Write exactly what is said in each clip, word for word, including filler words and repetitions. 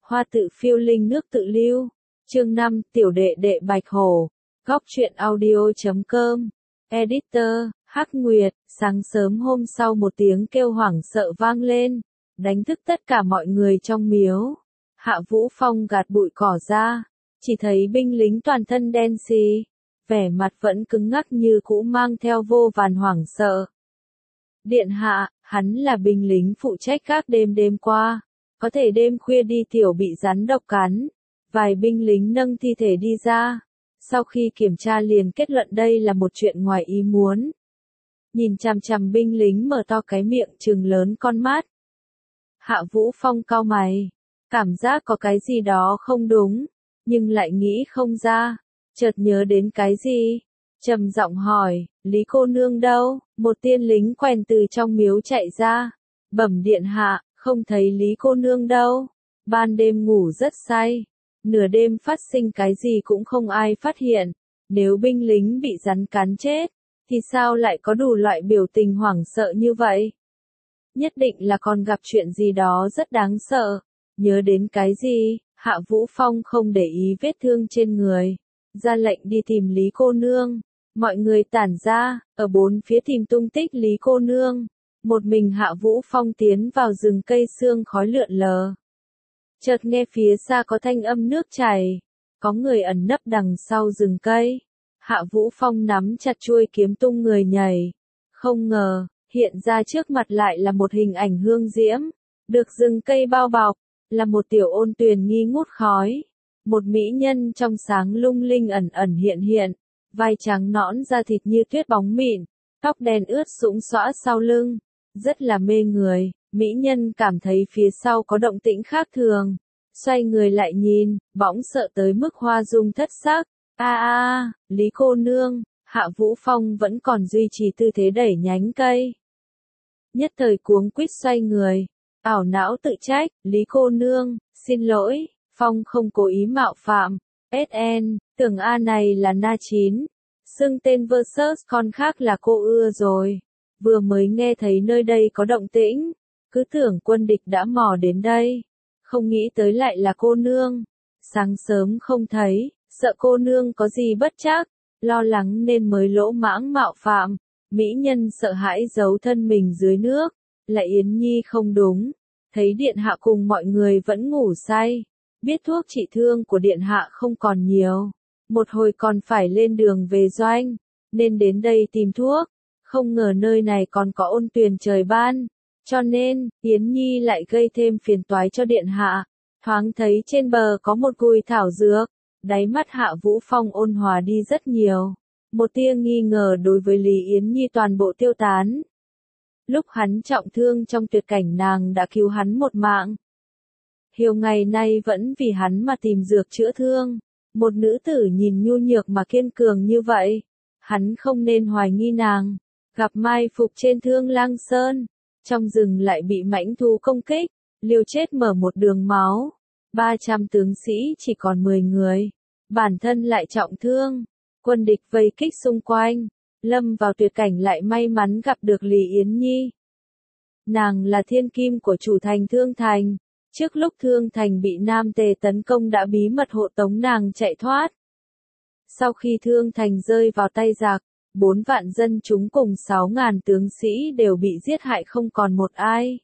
Hoa tự phiêu linh nước tự lưu. Chương năm, tiểu đệ đệ Bạch Hổ. Góc truyện audio chấm com. Editor, Hắc Nguyệt. Sáng sớm hôm sau một tiếng kêu hoảng sợ vang lên, đánh thức tất cả mọi người trong miếu. Hạ Vũ Phong gạt bụi cỏ ra, chỉ thấy binh lính toàn thân đen xì, vẻ mặt vẫn cứng ngắc như cũ, mang theo vô vàn hoảng sợ. Điện hạ, hắn là binh lính phụ trách các đêm đêm qua, có thể đêm khuya đi tiểu bị rắn độc cắn. Vài binh lính nâng thi thể đi ra, sau khi kiểm tra liền kết luận đây là một chuyện ngoài ý muốn. Nhìn chằm chằm binh lính mở to cái miệng trừng lớn con mắt. Hạ Vũ Phong cau mày, cảm giác có cái gì đó không đúng, nhưng lại nghĩ không ra, chợt nhớ đến cái gì, trầm giọng hỏi, Lý cô nương đâu? Một tiên lính quèn từ trong miếu chạy ra, bẩm điện hạ, không thấy Lý cô nương đâu, ban đêm ngủ rất say, nửa đêm phát sinh cái gì cũng không ai phát hiện, nếu binh lính bị rắn cắn chết, thì sao lại có đủ loại biểu tình hoảng sợ như vậy? Nhất định là còn gặp chuyện gì đó rất đáng sợ. Nhớ đến cái gì, Hạ Vũ Phong không để ý vết thương trên người, ra lệnh đi tìm Lý cô nương. Mọi người tản ra, ở bốn phía tìm tung tích Lý cô nương. Một mình Hạ Vũ Phong tiến vào rừng cây sương khói lượn lờ. Chợt nghe phía xa có thanh âm nước chảy, có người ẩn nấp đằng sau rừng cây. Hạ Vũ Phong nắm chặt chuôi kiếm tung người nhảy. Không ngờ, hiện ra trước mặt lại là một hình ảnh hương diễm, được rừng cây bao bọc, là một tiểu ôn tuyền nghi ngút khói. Một mỹ nhân trong sáng lung linh ẩn ẩn hiện hiện, vai trắng nõn da thịt như tuyết bóng mịn, tóc đen ướt sũng xõa sau lưng, rất là mê người. Mỹ nhân cảm thấy phía sau có động tĩnh khác thường, xoay người lại nhìn, bỗng sợ tới mức hoa dung thất sắc. A a, Lý cô nương. Hạ Vũ Phong vẫn còn duy trì tư thế đẩy nhánh cây. Nhất thời cuống quýt xoay người, ảo não tự trách, Lý cô nương, xin lỗi, Phong không cố ý mạo phạm. ét en, tưởng A này là Na chín, xưng tên versus con khác là cô ưa rồi. Vừa mới nghe thấy nơi đây có động tĩnh, cứ tưởng quân địch đã mò đến đây, không nghĩ tới lại là cô nương. Sáng sớm không thấy, sợ cô nương có gì bất trắc, lo lắng nên mới lỗ mãng mạo phạm. Mỹ nhân sợ hãi giấu thân mình dưới nước, lại Yến Nhi không đúng, thấy điện hạ cùng mọi người vẫn ngủ say, biết thuốc trị thương của điện hạ không còn nhiều, một hồi còn phải lên đường về doanh, nên đến đây tìm thuốc, không ngờ nơi này còn có ôn tuyền trời ban, cho nên, Yến Nhi lại gây thêm phiền toái cho điện hạ. Thoáng thấy trên bờ có một gùi thảo dược, đáy mắt Hạ Vũ Phong ôn hòa đi rất nhiều. Một tia nghi ngờ đối với Lý Yến Nhi toàn bộ tiêu tán. Lúc hắn trọng thương trong tuyệt cảnh nàng đã cứu hắn một mạng. Hiếu ngày nay vẫn vì hắn mà tìm dược chữa thương. Một nữ tử nhìn nhu nhược mà kiên cường như vậy, hắn không nên hoài nghi nàng. Gặp mai phục trên Thương Lang Sơn, trong rừng lại bị mãnh thú công kích, liều chết mở một đường máu. ba trăm tướng sĩ chỉ còn mười người, bản thân lại trọng thương. Quân địch vây kích xung quanh, lâm vào tuyệt cảnh lại may mắn gặp được Lý Yến Nhi. Nàng là thiên kim của chủ thành Thương Thành, trước lúc Thương Thành bị Nam Tề tấn công đã bí mật hộ tống nàng chạy thoát. Sau khi Thương Thành rơi vào tay giặc, bốn vạn dân chúng cùng sáu ngàn tướng sĩ đều bị giết hại không còn một ai.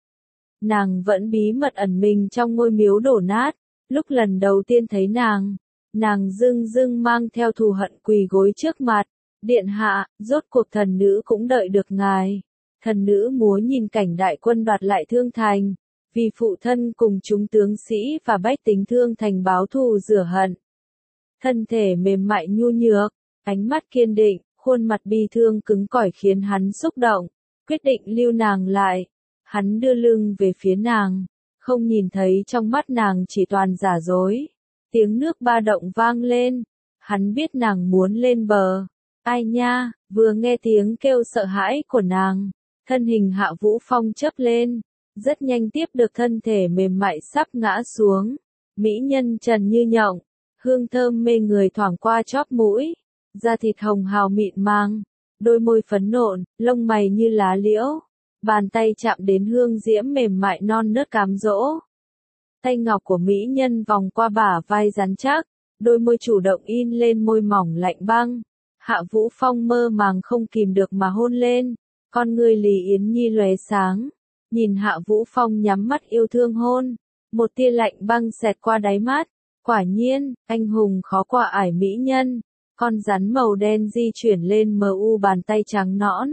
Nàng vẫn bí mật ẩn mình trong ngôi miếu đổ nát, lúc lần đầu tiên thấy nàng. Nàng dưng dưng mang theo thù hận quỳ gối trước mặt, điện hạ, rốt cuộc thần nữ cũng đợi được ngài. Thần nữ múa nhìn cảnh đại quân đoạt lại Thương Thành, vì phụ thân cùng chúng tướng sĩ và bách tính Thương Thành báo thù rửa hận. Thân thể mềm mại nhu nhược, ánh mắt kiên định, khuôn mặt bi thương cứng cỏi khiến hắn xúc động, quyết định lưu nàng lại. Hắn đưa lưng về phía nàng, không nhìn thấy trong mắt nàng chỉ toàn giả dối. Tiếng nước ba động vang lên, hắn biết nàng muốn lên bờ. Ai nha, vừa nghe tiếng kêu sợ hãi của nàng, thân hình Hạ Vũ Phong chớp lên, rất nhanh tiếp được thân thể mềm mại sắp ngã xuống. Mỹ nhân trần như nhộng, hương thơm mê người thoảng qua chóp mũi, da thịt hồng hào mịn màng, đôi môi phấn nộn, lông mày như lá liễu, bàn tay chạm đến hương diễm mềm mại non nớt cám dỗ. tay ngọc của mỹ nhân vòng qua bả vai rắn chắc, đôi môi chủ động in lên môi mỏng lạnh băng. Hạ Vũ Phong mơ màng không kìm được mà hôn lên, con người Lý Yến Nhi lóe sáng, nhìn Hạ Vũ Phong nhắm mắt yêu thương hôn, một tia lạnh băng xẹt qua đáy mắt, quả nhiên, anh hùng khó qua ải mỹ nhân, con rắn màu đen di chuyển lên mờ u bàn tay trắng nõn.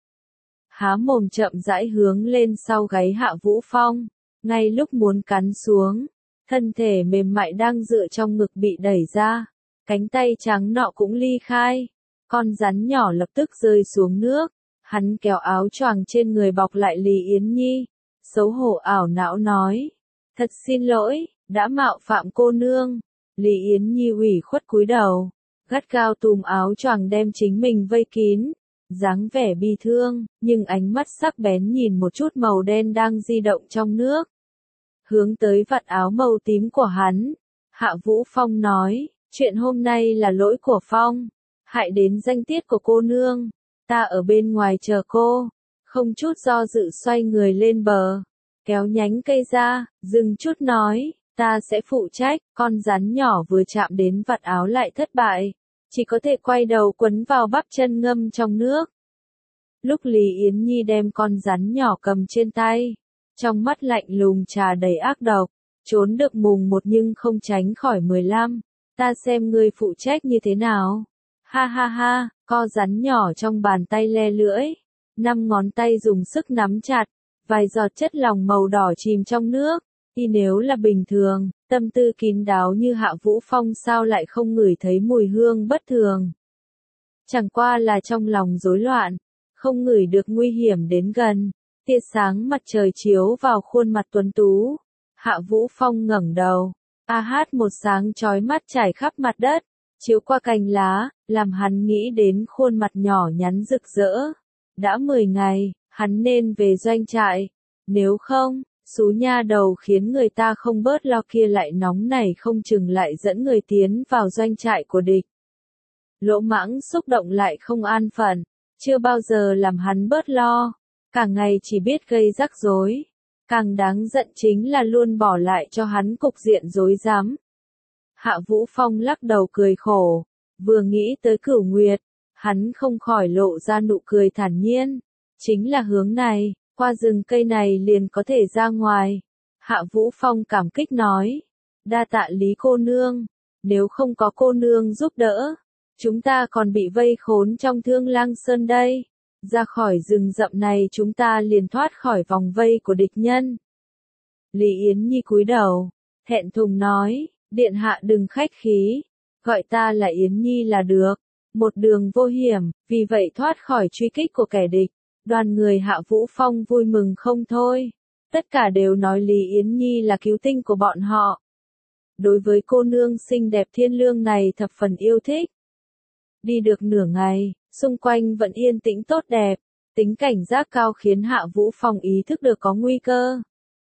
Há mồm chậm rãi hướng lên sau gáy Hạ Vũ Phong, ngay lúc muốn cắn xuống, thân thể mềm mại đang dựa trong ngực bị đẩy ra, cánh tay trắng nọ cũng ly khai, con rắn nhỏ lập tức rơi xuống nước, hắn kéo áo choàng trên người bọc lại Lý Yến Nhi, xấu hổ ảo não nói, thật xin lỗi, đã mạo phạm cô nương. Lý Yến Nhi ủy khuất cúi đầu, gắt gao túm áo choàng đem chính mình vây kín, dáng vẻ bi thương, nhưng ánh mắt sắc bén nhìn một chút màu đen đang di động trong nước. Hướng tới vạt áo màu tím của hắn, Hạ Vũ Phong nói, chuyện hôm nay là lỗi của Phong, hại đến danh tiết của cô nương, ta ở bên ngoài chờ cô, không chút do dự xoay người lên bờ, kéo nhánh cây ra, dừng chút nói, ta sẽ phụ trách, con rắn nhỏ vừa chạm đến vạt áo lại thất bại, chỉ có thể quay đầu quấn vào bắp chân ngâm trong nước. Lúc Lý Yến Nhi đem con rắn nhỏ cầm trên tay, trong mắt lạnh lùng trà đầy ác độc, trốn được mùng một nhưng không tránh khỏi mười lăm, ta xem ngươi phụ trách như thế nào. Ha ha ha, co rắn nhỏ trong bàn tay le lưỡi, năm ngón tay dùng sức nắm chặt, vài giọt chất lỏng màu đỏ chìm trong nước, y nếu là bình thường, tâm tư kín đáo như Hạ Vũ Phong sao lại không ngửi thấy mùi hương bất thường. Chẳng qua là trong lòng rối loạn, không ngửi được nguy hiểm đến gần, tia sáng mặt trời chiếu vào khuôn mặt tuấn tú. Hạ Vũ Phong ngẩng đầu, a hát một sáng chói mắt trải khắp mặt đất, chiếu qua cành lá, làm hắn nghĩ đến khuôn mặt nhỏ nhắn rực rỡ. Đã mười ngày, hắn nên về doanh trại, nếu không, xú nha đầu khiến người ta không bớt lo kia lại nóng này không chừng lại dẫn người tiến vào doanh trại của địch. Lỗ Mãng xúc động lại không an phận, chưa bao giờ làm hắn bớt lo, cả ngày chỉ biết gây rắc rối, càng đáng giận chính là luôn bỏ lại cho hắn cục diện rối rắm. Hạ Vũ Phong lắc đầu cười khổ, vừa nghĩ tới Cửu Nguyệt, hắn không khỏi lộ ra nụ cười thản nhiên, chính là hướng này, qua rừng cây này liền có thể ra ngoài. Hạ Vũ Phong cảm kích nói, đa tạ Lý cô nương, nếu không có cô nương giúp đỡ, chúng ta còn bị vây khốn trong Thương Lang Sơn đây, ra khỏi rừng rậm này chúng ta liền thoát khỏi vòng vây của địch nhân. Lý Yến Nhi cúi đầu, thẹn thùng nói, điện hạ đừng khách khí, gọi ta là Yến Nhi là được, một đường vô hiểm, vì vậy thoát khỏi truy kích của kẻ địch. Đoàn người Hạ Vũ Phong vui mừng không thôi, tất cả đều nói Lý Yến Nhi là cứu tinh của bọn họ. Đối với cô nương xinh đẹp thiên lương này thập phần yêu thích. Đi được nửa ngày, xung quanh vẫn yên tĩnh tốt đẹp, tính cảnh giác cao khiến Hạ Vũ Phong ý thức được có nguy cơ.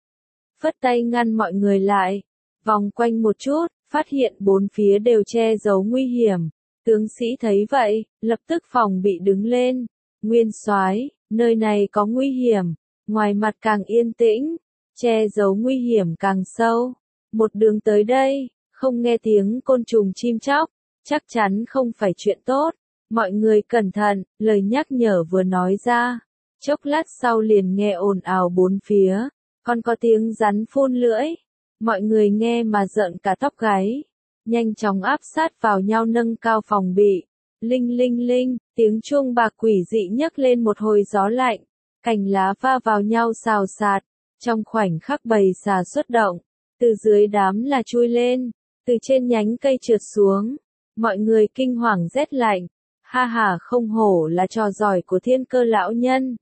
Phất tay ngăn mọi người lại, vòng quanh một chút, phát hiện bốn phía đều che giấu nguy hiểm. Tướng sĩ thấy vậy, lập tức phòng bị đứng lên. Nguyên soái, nơi này có nguy hiểm, ngoài mặt càng yên tĩnh, che giấu nguy hiểm càng sâu. Một đường tới đây, không nghe tiếng côn trùng chim chóc, chắc chắn không phải chuyện tốt. Mọi người cẩn thận, lời nhắc nhở vừa nói ra. Chốc lát sau liền nghe ồn ào bốn phía, còn có tiếng rắn phun lưỡi. Mọi người nghe mà rợn cả tóc gáy, nhanh chóng áp sát vào nhau nâng cao phòng bị. Linh linh linh, tiếng chuông bạc quỷ dị nhấc lên một hồi gió lạnh, cành lá va vào nhau xào xạc, trong khoảnh khắc bầy xà xuất động, từ dưới đám là chui lên, từ trên nhánh cây trượt xuống, mọi người kinh hoàng rét lạnh, ha ha không hổ là trò giỏi của Thiên Cơ lão nhân.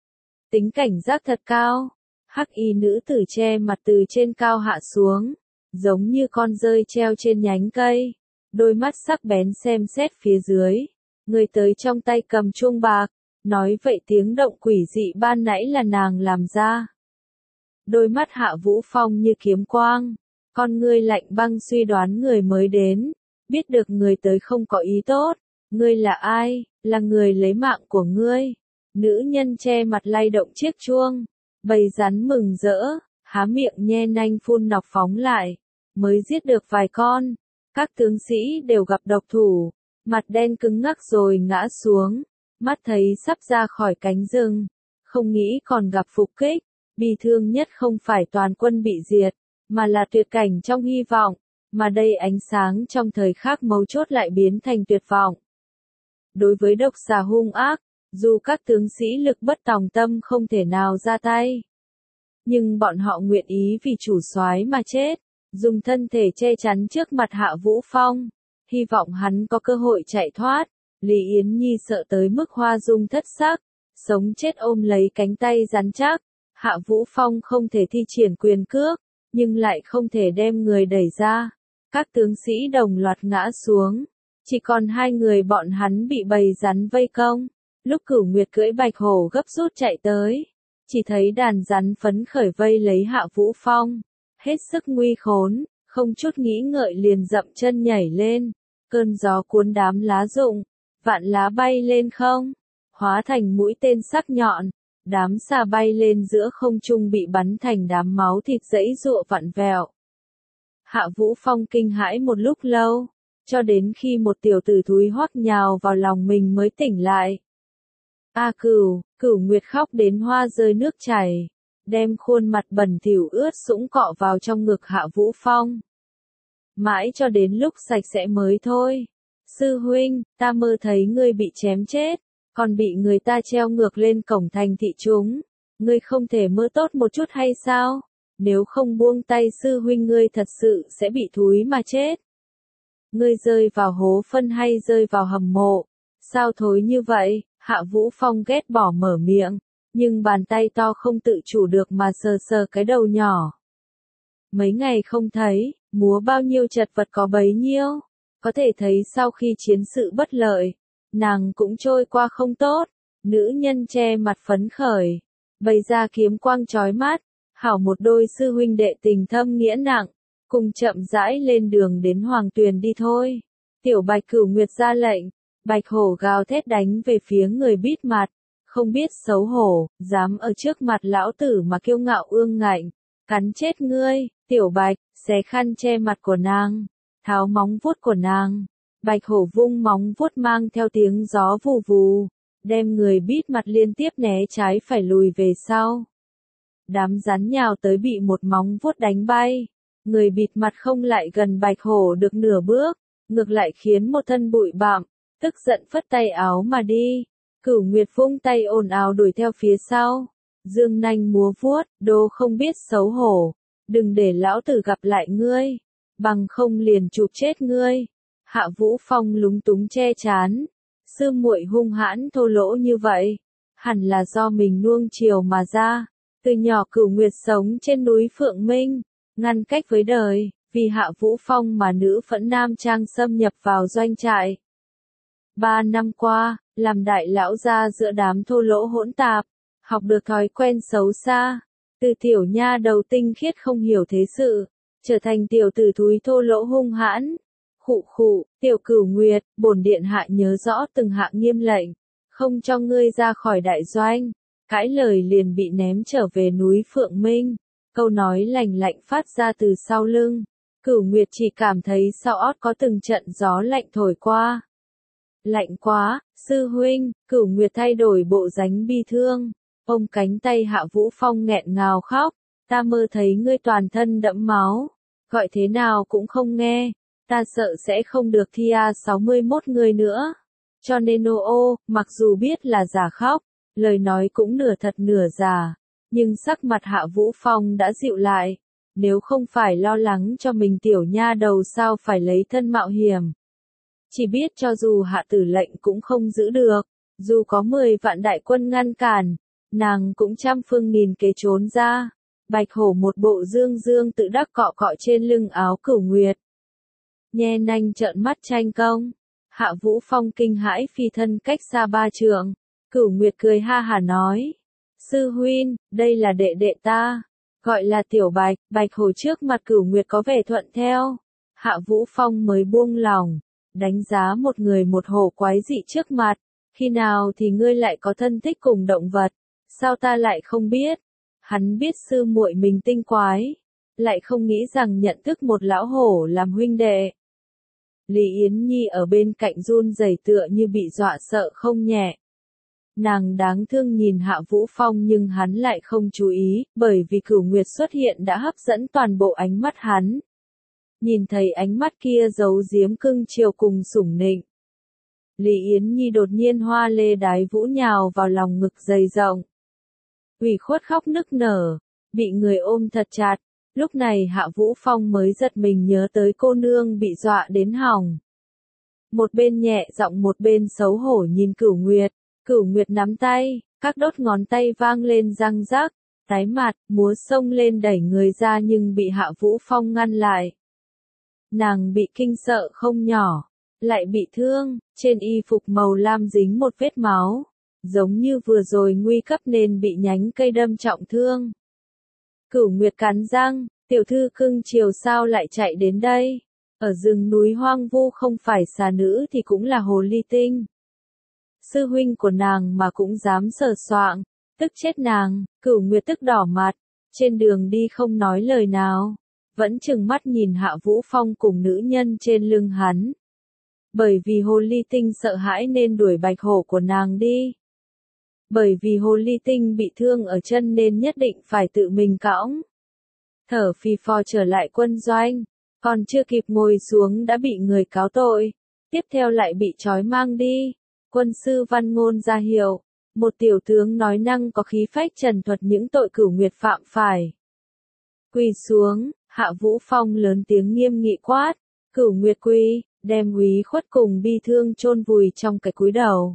Tính cảnh giác thật cao, hắc y nữ tử che mặt từ trên cao hạ xuống, giống như con dơi treo trên nhánh cây. Đôi mắt sắc bén xem xét phía dưới, người tới trong tay cầm chuông bạc, nói vậy tiếng động quỷ dị ban nãy là nàng làm ra. Đôi mắt Hạ Vũ Phong như kiếm quang, con ngươi lạnh băng suy đoán người mới đến, biết được người tới không có ý tốt, ngươi là ai, là người lấy mạng của ngươi. Nữ nhân che mặt lay động chiếc chuông, bầy rắn mừng rỡ, há miệng nhe nanh phun nọc phóng lại, mới giết được vài con. Các tướng sĩ đều gặp độc thủ, mặt đen cứng ngắc rồi ngã xuống, mắt thấy sắp ra khỏi cánh rừng, không nghĩ còn gặp phục kích. Bi thương nhất không phải toàn quân bị diệt, mà là tuyệt cảnh trong hy vọng, mà đây ánh sáng trong thời khắc mấu chốt lại biến thành tuyệt vọng. Đối với độc xà hung ác, dù các tướng sĩ lực bất tòng tâm không thể nào ra tay, nhưng bọn họ nguyện ý vì chủ soái mà chết, dùng thân thể che chắn trước mặt Hạ Vũ Phong, hy vọng hắn có cơ hội chạy thoát. Lý Yến Nhi sợ tới mức hoa dung thất sắc, sống chết ôm lấy cánh tay rắn chắc. Hạ Vũ Phong không thể thi triển quyền cước, nhưng lại không thể đem người đẩy ra. Các tướng sĩ đồng loạt ngã xuống, chỉ còn hai người bọn hắn bị bầy rắn vây công. Lúc Cửu Nguyệt cưỡi bạch hổ gấp rút chạy tới, chỉ thấy đàn rắn phấn khởi vây lấy Hạ Vũ Phong, hết sức nguy khốn, không chút nghĩ ngợi liền dậm chân nhảy lên. Cơn gió cuốn đám lá rụng, vạn lá bay lên không, hóa thành mũi tên sắc nhọn. Đám xà bay lên giữa không trung bị bắn thành đám máu thịt giãy giụa vặn vẹo. Hạ Vũ Phong kinh hãi một lúc lâu, cho đến khi một tiểu tử thúi hoắc nhào vào lòng mình mới tỉnh lại. A Cửu, Cửu Nguyệt khóc đến hoa rơi nước chảy, đem khuôn mặt bẩn thỉu ướt sũng cọ vào trong ngực Hạ Vũ Phong. Mãi cho đến lúc sạch sẽ mới thôi. Sư huynh, ta mơ thấy ngươi bị chém chết, còn bị người ta treo ngược lên cổng thành thị chúng. Ngươi không thể mơ tốt một chút hay sao? Nếu không buông tay sư huynh ngươi thật sự sẽ bị thúi mà chết. Ngươi rơi vào hố phân hay rơi vào hầm mộ? Sao thối như vậy? Hạ Vũ Phong ghét bỏ mở miệng, nhưng bàn tay to không tự chủ được mà sờ sờ cái đầu nhỏ. Mấy ngày không thấy, múa bao nhiêu chật vật có bấy nhiêu. Có thể thấy sau khi chiến sự bất lợi, nàng cũng trôi qua không tốt. Nữ nhân che mặt phấn khởi, bày ra kiếm quang chói mắt, hảo một đôi sư huynh đệ tình thâm nghĩa nặng, cùng chậm rãi lên đường đến Hoàng Tuyền đi thôi. Tiểu Bạch Cửu Nguyệt ra lệnh, bạch hổ gào thét đánh về phía người bít mặt, không biết xấu hổ, dám ở trước mặt lão tử mà kiêu ngạo ương ngạnh, cắn chết ngươi. Tiểu Bạch, xé khăn che mặt của nàng, tháo móng vuốt của nàng. Bạch hổ vung móng vuốt mang theo tiếng gió vù vù, đem người bít mặt liên tiếp né trái phải lùi về sau. Đám rắn nhào tới bị một móng vuốt đánh bay, người bịt mặt không lại gần bạch hổ được nửa bước, ngược lại khiến một thân bụi bặm, tức giận phất tay áo mà đi. Cửu Nguyệt vung tay ồn ào đuổi theo phía sau, dương nanh múa vuốt, đồ không biết xấu hổ, đừng để lão tử gặp lại ngươi, bằng không liền chụp chết ngươi. Hạ Vũ Phong lúng túng che chán, sư muội hung hãn thô lỗ như vậy, hẳn là do mình nuông chiều mà ra. Từ nhỏ Cửu Nguyệt sống trên núi Phượng Minh, ngăn cách với đời, vì Hạ Vũ Phong mà nữ phẫn nam trang xâm nhập vào doanh trại. Ba năm qua, làm đại lão gia giữa đám thô lỗ hỗn tạp, học được thói quen xấu xa, từ tiểu nha đầu tinh khiết không hiểu thế sự, trở thành tiểu tử thúi thô lỗ hung hãn. Khụ khụ, Tiểu Cửu Nguyệt, bổn điện hạ nhớ rõ từng hạ nghiêm lệnh, không cho ngươi ra khỏi đại doanh. Cãi lời liền bị ném trở về núi Phượng Minh, câu nói lành lạnh phát ra từ sau lưng. Cửu Nguyệt chỉ cảm thấy sau ót có từng trận gió lạnh thổi qua. Lạnh quá, sư huynh. Cửu Nguyệt thay đổi bộ dáng bi thương, ôm cánh tay Hạ Vũ Phong nghẹn ngào khóc. Ta mơ thấy ngươi toàn thân đẫm máu, gọi thế nào cũng không nghe, ta sợ sẽ không được thi A sáu mươi mốt người nữa. Cho nên ô ô, mặc dù biết là giả khóc, lời nói cũng nửa thật nửa giả, nhưng sắc mặt Hạ Vũ Phong đã dịu lại. Nếu không phải lo lắng cho mình tiểu nha đầu sao phải lấy thân mạo hiểm. Chỉ biết cho dù hạ tử lệnh cũng không giữ được, dù có mười vạn đại quân ngăn cản, nàng cũng trăm phương nghìn kế trốn ra. Bạch hổ một bộ dương dương tự đắc cọ cọ trên lưng áo Cửu Nguyệt, nhe nanh trợn mắt tranh công. Hạ Vũ Phong kinh hãi phi thân cách xa ba trượng. Cửu Nguyệt cười ha hả nói, sư huynh, đây là đệ đệ ta, gọi là Tiểu Bạch. Bạch hổ trước mặt Cửu Nguyệt có vẻ thuận theo, Hạ Vũ Phong mới buông lòng, đánh giá một người một hổ quái dị trước mặt. Khi nào thì ngươi lại có thân thích cùng động vật, sao ta lại không biết? Hắn biết sư muội mình tinh quái, lại không nghĩ rằng nhận thức một lão hổ làm huynh đệ. Lý Yến Nhi ở bên cạnh run rẩy tựa như bị dọa sợ không nhẹ. Nàng đáng thương nhìn Hạ Vũ Phong nhưng hắn lại không chú ý, bởi vì Cửu Nguyệt xuất hiện đã hấp dẫn toàn bộ ánh mắt hắn. Nhìn thấy ánh mắt kia giấu giếm cưng chiều cùng sủng nịnh. Lý Yến Nhi đột nhiên hoa lê đái vũ nhào vào lòng ngực dày rộng. Ủy khuất khóc nức nở, bị người ôm thật chặt. Lúc này Hạ Vũ Phong mới giật mình nhớ tới cô nương bị dọa đến hỏng. Một bên nhẹ giọng một bên xấu hổ nhìn Cửu Nguyệt. Cửu Nguyệt nắm tay, các đốt ngón tay vang lên răng rắc, tái mặt, múa xông lên đẩy người ra nhưng bị Hạ Vũ Phong ngăn lại. Nàng bị kinh sợ không nhỏ, lại bị thương, trên y phục màu lam dính một vết máu, giống như vừa rồi nguy cấp nên bị nhánh cây đâm trọng thương. Cửu Nguyệt cắn răng, tiểu thư cưng chiều sao lại chạy đến đây, ở rừng núi hoang vu không phải xà nữ thì cũng là hồ ly tinh. Sư huynh của nàng mà cũng dám sờ soạng, tức chết nàng. Cửu Nguyệt tức đỏ mặt, trên đường đi không nói lời nào, vẫn trừng mắt nhìn Hạ Vũ Phong cùng nữ nhân trên lưng hắn. Bởi vì hồ ly tinh sợ hãi nên đuổi bạch hổ của nàng đi. Bởi vì hồ ly tinh bị thương ở chân nên nhất định phải tự mình cõng. Thở phì phò trở lại quân doanh, còn chưa kịp ngồi xuống đã bị người cáo tội, tiếp theo lại bị trói mang đi. Quân sư Văn Ngôn ra hiệu, một tiểu tướng nói năng có khí phách trần thuật những tội Cửu Nguyệt phạm phải. Quỳ xuống, Hạ Vũ Phong lớn tiếng nghiêm nghị quát, Cửu Nguyệt quỳ, đem úy khuất cùng bi thương chôn vùi trong cái cúi đầu.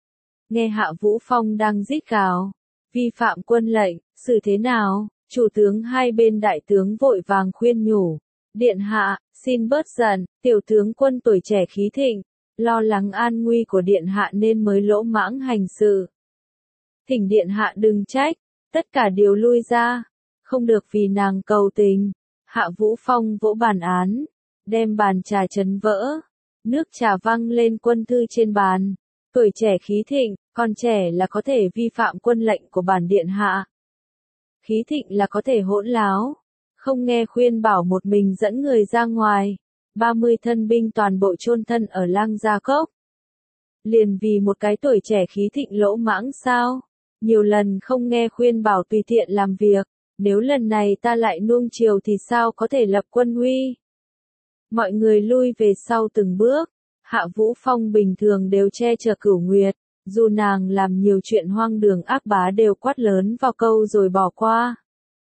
Nghe Hạ Vũ Phong đang rít gào, vi phạm quân lệnh, xử thế nào? Chủ tướng hai bên đại tướng vội vàng khuyên nhủ, điện hạ, xin bớt giận, tiểu tướng quân tuổi trẻ khí thịnh, lo lắng an nguy của điện hạ nên mới lỗ mãng hành sự. Thỉnh điện hạ đừng trách, tất cả đều lui ra, không được vì nàng cầu tình. Hạ Vũ Phong vỗ bàn án, đem bàn trà chấn vỡ, nước trà văng lên quân thư trên bàn. Tuổi trẻ khí thịnh, còn trẻ là có thể vi phạm quân lệnh của bản điện hạ. Khí thịnh là có thể hỗn láo, không nghe khuyên bảo một mình dẫn người ra ngoài. ba mươi thân binh toàn bộ chôn thân ở Lang Gia Cốc. Liền vì một cái tuổi trẻ khí thịnh lỗ mãng sao? Nhiều lần không nghe khuyên bảo tùy tiện làm việc, nếu lần này ta lại nuông chiều thì sao có thể lập quân uy? Mọi người lui về sau từng bước, Hạ Vũ Phong bình thường đều che chở Cửu Nguyệt, dù nàng làm nhiều chuyện hoang đường ác bá đều quát lớn vào câu rồi bỏ qua.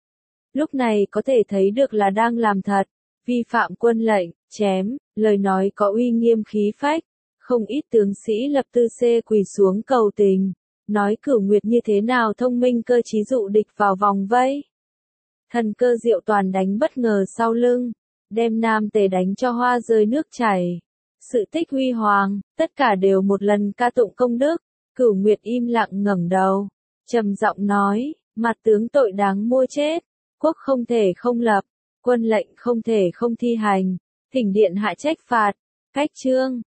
Lúc này có thể thấy được là đang làm thật, vi phạm quân lệnh, chém, lời nói có uy nghiêm khí phách, không ít tướng sĩ lập tư xê quỳ xuống cầu tình, nói Cửu Nguyệt như thế nào thông minh cơ trí dụ địch vào vòng vây. Thần cơ diệu toàn đánh bất ngờ sau lưng, đem Nam Tề đánh cho hoa rơi nước chảy. Sự tích huy hoàng, tất cả đều một lần ca tụng công đức. Cửu Nguyệt im lặng ngẩng đầu, trầm giọng nói, mặt tướng tội đáng mua chết, quốc không thể không lập, quân lệnh không thể không thi hành, thỉnh điện hạ trách phạt. Cách chương